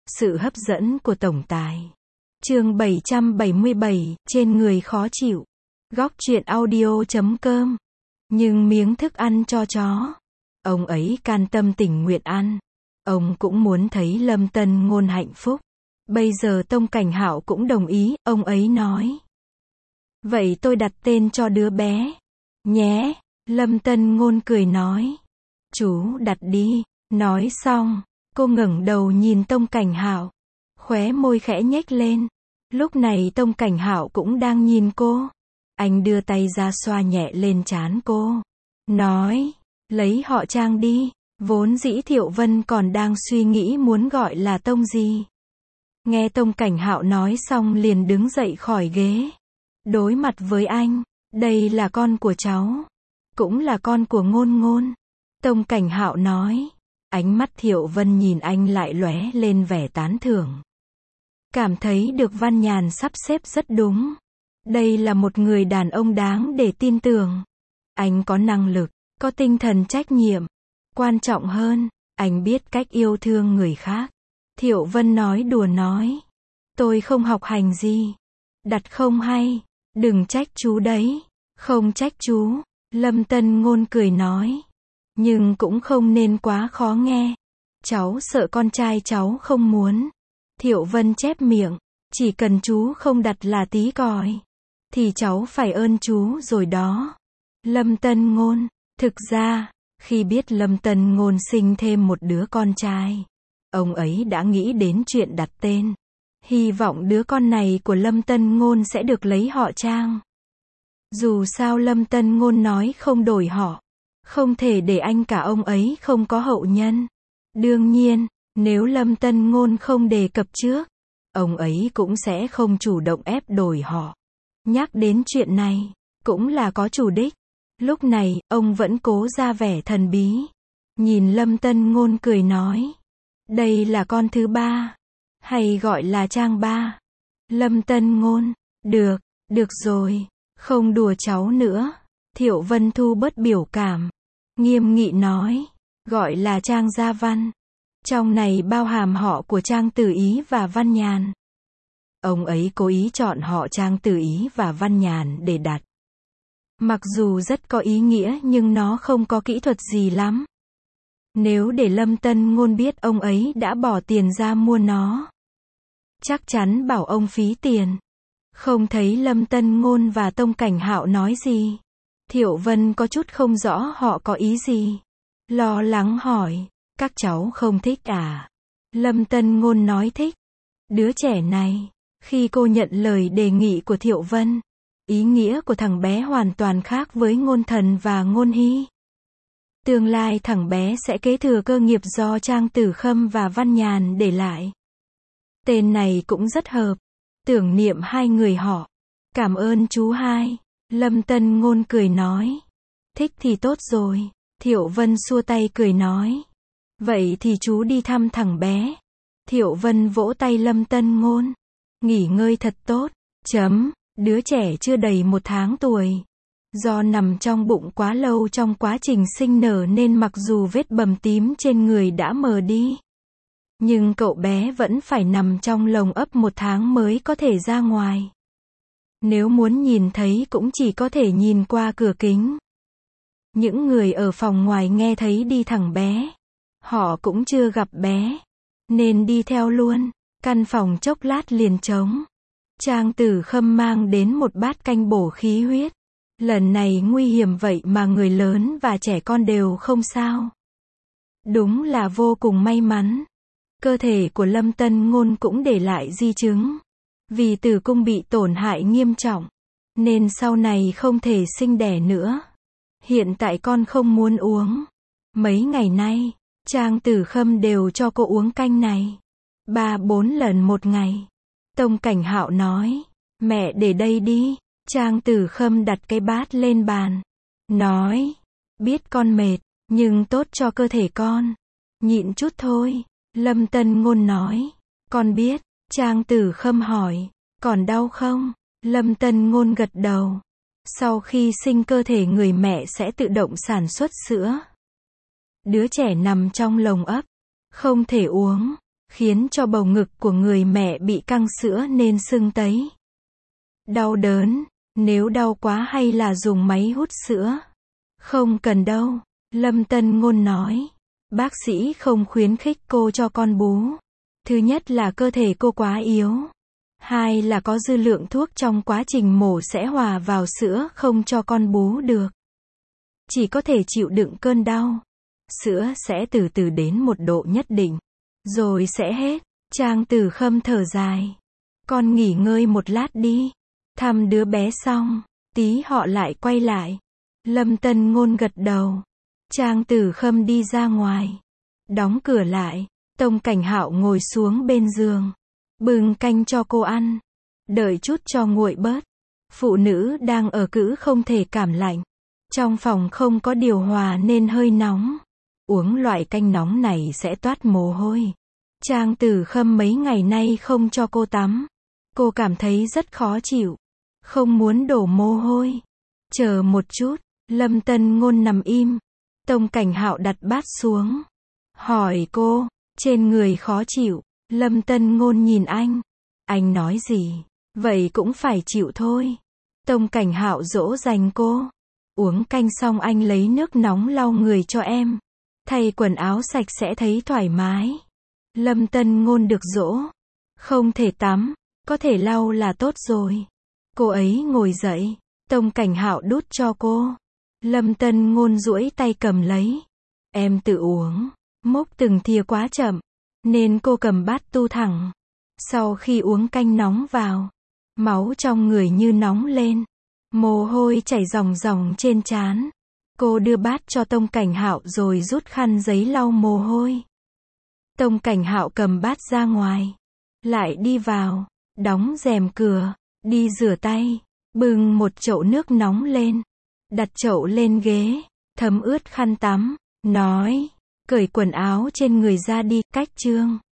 Sự hấp dẫn của tổng tài. Chương 777, trên người khó chịu. Góc truyện audio.com. Nhưng miếng thức ăn cho chó. Ông ấy can tâm tình nguyện ăn. Ông cũng muốn thấy Lâm Tân Ngôn hạnh phúc. Bây giờ Tông Cảnh Hạo cũng đồng ý, ông ấy nói. Vậy tôi đặt tên cho đứa bé. Nhé. Lâm Tân Ngôn cười nói. Chú đặt đi. Nói xong, cô ngẩng đầu nhìn Tông Cảnh Hạo. Khóe môi khẽ nhếch lên. Lúc này Tông Cảnh Hạo cũng đang nhìn cô. Anh đưa tay ra xoa nhẹ lên trán cô. Nói, lấy họ Trang đi. Vốn dĩ Thiệu Vân còn đang suy nghĩ muốn gọi là Tông gì. Nghe Tông Cảnh Hạo nói xong liền đứng dậy khỏi ghế. Đối mặt với anh, đây là con của cháu. Cũng là con của Ngôn Ngôn. Tông Cảnh Hạo nói. Ánh mắt Thiệu Vân nhìn anh lại lóe lên vẻ tán thưởng. Cảm thấy được Văn Nhàn sắp xếp rất đúng. Đây là một người đàn ông đáng để tin tưởng. Anh có năng lực, có tinh thần trách nhiệm. Quan trọng hơn, anh biết cách yêu thương người khác. Thiệu Vân nói đùa nói. Tôi không học hành gì. Đặt không hay. Đừng trách chú đấy. Không trách chú. Lâm Tân Ngôn cười nói. Nhưng cũng không nên quá khó nghe. Cháu sợ con trai cháu không muốn. Thiệu Vân chép miệng. Chỉ cần chú không đặt là tí còi. Thì cháu phải ơn chú rồi đó. Lâm Tân Ngôn. Thực ra, khi biết Lâm Tân Ngôn sinh thêm một đứa con trai, ông ấy đã nghĩ đến chuyện đặt tên. Hy vọng đứa con này của Lâm Tân Ngôn sẽ được lấy họ Trang. Dù sao Lâm Tân Ngôn nói không đổi họ. Không thể để anh cả ông ấy không có hậu nhân. Đương nhiên, nếu Lâm Tân Ngôn không đề cập trước, ông ấy cũng sẽ không chủ động ép đổi họ. Nhắc đến chuyện này, cũng là có chủ đích. Lúc này, ông vẫn cố ra vẻ thần bí. Nhìn Lâm Tân Ngôn cười nói. Đây là con thứ ba. Hay gọi là Trang ba. Lâm Tân Ngôn. Được rồi. Không đùa cháu nữa. Thiệu Vân thu bớt biểu cảm. Nghiêm nghị nói. Gọi là Trang Gia Văn. Trong này bao hàm họ của Trang Tử Ý và Văn Nhàn. Ông ấy cố ý chọn họ Trang Tử Ý và Văn Nhàn để đặt. Mặc dù rất có ý nghĩa nhưng nó không có kỹ thuật gì lắm. Nếu để Lâm Tân Ngôn biết ông ấy đã bỏ tiền ra mua nó, chắc chắn bảo ông phí tiền. Không thấy Lâm Tân Ngôn và Tông Cảnh Hạo nói gì. Thiệu Vân có chút không rõ họ có ý gì. Lo lắng hỏi, các cháu không thích à? Lâm Tân Ngôn nói thích. Đứa trẻ này, khi cô nhận lời đề nghị của Thiệu Vân, ý nghĩa của thằng bé hoàn toàn khác với Ngôn Thần và Ngôn Hy. Tương lai thằng bé sẽ kế thừa cơ nghiệp do Trang Tử Khâm và Văn Nhàn để lại. Tên này cũng rất hợp. Tưởng niệm hai người họ. Cảm ơn chú hai. Lâm Tân Ngôn cười nói. Thích thì tốt rồi. Thiệu Vân xua tay cười nói. Vậy thì chú đi thăm thằng bé. Thiệu Vân vỗ tay Lâm Tân Ngôn. Nghỉ ngơi thật tốt. Đứa trẻ chưa đầy 1 tháng tuổi. Do nằm trong bụng quá lâu trong quá trình sinh nở nên mặc dù vết bầm tím trên người đã mờ đi, nhưng cậu bé vẫn phải nằm trong lồng ấp 1 tháng mới có thể ra ngoài. Nếu muốn nhìn thấy cũng chỉ có thể nhìn qua cửa kính. Những người ở phòng ngoài nghe thấy đi thẳng bé. Họ cũng chưa gặp bé, nên đi theo luôn. Căn phòng chốc lát liền trống. Trang Tử Khâm mang đến một bát canh bổ khí huyết. Lần này nguy hiểm vậy mà người lớn và trẻ con đều không sao. Đúng là vô cùng may mắn. Cơ thể của Lâm Tân Ngôn cũng để lại di chứng. Vì tử cung bị tổn hại nghiêm trọng, nên sau này không thể sinh đẻ nữa. Hiện tại con không muốn uống. Mấy ngày nay, Trang Tử Khâm đều cho cô uống canh này 3-4 lần một ngày. Tông Cảnh Hạo nói. Mẹ để đây đi. Trang Tử Khâm đặt cái bát lên bàn. Nói. Biết con mệt, nhưng tốt cho cơ thể con. Nhịn chút thôi. Lâm Tân Ngôn nói. Con biết. Trang Tử Khâm hỏi. Còn đau không? Lâm Tân Ngôn gật đầu. Sau khi sinh cơ thể người mẹ sẽ tự động sản xuất sữa. Đứa trẻ nằm trong lồng ấp. Không thể uống. khiến cho bầu ngực của người mẹ bị căng sữa nên sưng tấy. Đau đớn, nếu đau quá hay là dùng máy hút sữa? Không cần đâu, Lâm Tân Ngôn nói. Bác sĩ không khuyến khích cô cho con bú. Thứ nhất là cơ thể cô quá yếu. Hai là có dư lượng thuốc trong quá trình mổ sẽ hòa vào sữa không cho con bú được. Chỉ có thể chịu đựng cơn đau. Sữa sẽ từ từ đến một độ nhất định, rồi sẽ hết. Trang Tử Khâm thở dài. Con nghỉ ngơi một lát đi. Thăm đứa bé xong, tí họ lại quay lại. Lâm Tân Ngôn gật đầu. Trang Tử Khâm đi ra ngoài. Đóng cửa lại. Tông Cảnh Hạo ngồi xuống bên giường. Bưng canh cho cô ăn. Đợi chút cho nguội bớt. Phụ nữ đang ở cữ không thể cảm lạnh. Trong phòng không có điều hòa nên hơi nóng. Uống loại canh nóng này sẽ toát mồ hôi. Trang Tử Khâm mấy ngày nay không cho cô tắm. Cô cảm thấy rất khó chịu. Không muốn đổ mồ hôi. Chờ một chút. Lâm Tân Ngôn nằm im. Tông Cảnh Hạo đặt bát xuống. Hỏi cô, trên người khó chịu. Lâm Tân Ngôn nhìn anh. Anh nói gì? Vậy cũng phải chịu thôi. Tông Cảnh Hạo dỗ dành cô. Uống canh xong anh lấy nước nóng lau người cho em. Thay quần áo sạch sẽ thấy thoải mái. Lâm Tân Ngôn được dỗ. Không thể tắm, có thể lau là tốt rồi. Cô ấy ngồi dậy. Tông Cảnh Hạo đút cho cô. Lâm Tân Ngôn duỗi tay cầm lấy. Em tự uống. Múc từng thìa quá chậm, nên cô cầm bát tu thẳng. Sau khi uống canh nóng vào, máu trong người như nóng lên. Mồ hôi chảy ròng ròng trên trán. Cô đưa bát cho Tông Cảnh Hạo rồi rút khăn giấy lau mồ hôi. Tông Cảnh Hạo cầm bát ra ngoài. Lại đi vào, đóng rèm cửa, đi rửa tay, bưng một chậu nước nóng lên. Đặt chậu lên ghế, thấm ướt khăn tắm, nói, cởi quần áo trên người ra đi, cách chương.